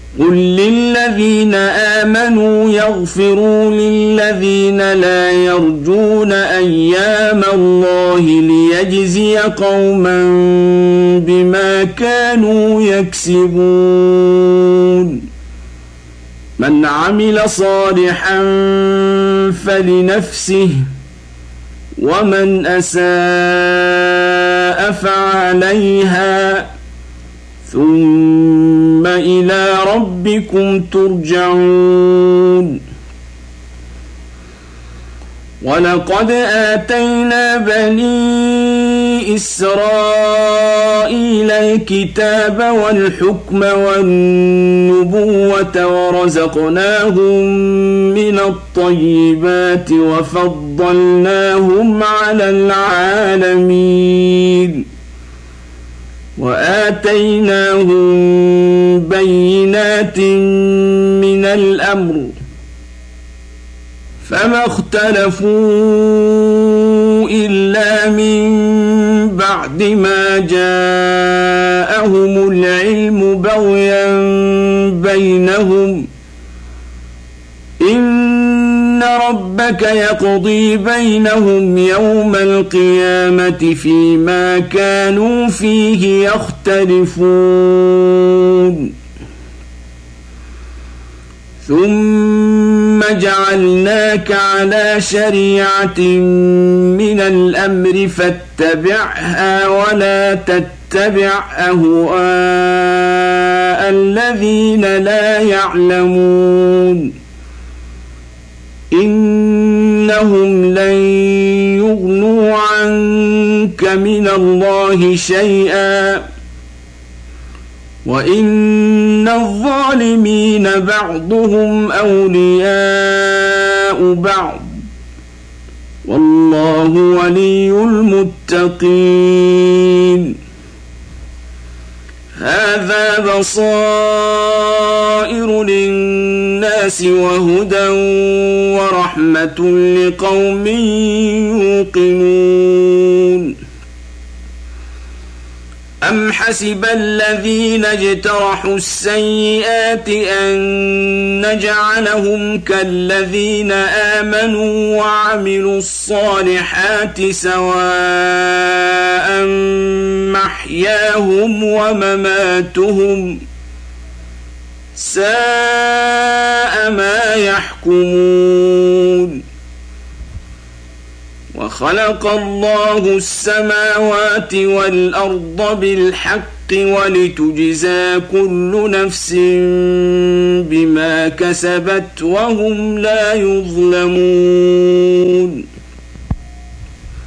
قل للذين آمنوا يغفروا للذين لا يرجون أيام الله ليجزي قوما بما كانوا يكسبون من عمل صالحا فلنفسه ومن أساء فعليها ثم إلى ربكم ترجعون ولقد آتينا بني إسرائيل الكتاب والحكم والنبوة ورزقناهم من الطيبات وفضلناهم على العالمين وآتيناهم بينات من الأمر فما اختلفوا إلا من بعد ما جاءهم العلم بغيا بينهم إن ربك يقضي بينهم يوم القيامة فيما كانوا فيه يختلفون ثم جعلناك على شريعة من الأمر فاتبعها ولا تتبع أهواء الذين لا يعلمون إنهم لن يغنوا عنك من الله شيئا وإن الظالمين بعضهم أولياء بعض والله ولي المتقين هذا بصائر للناس وهدى ورحمة لقوم يوقنون أم حسب الذين اجترحوا السيئات أن نجعلهم كالذين آمنوا وعملوا الصالحات سواء محياهم ومماتهم ساء ما يحكمون وخلق الله السماوات والأرض بالحق ولتجزى كل نفس بما كسبت وهم لا يظلمون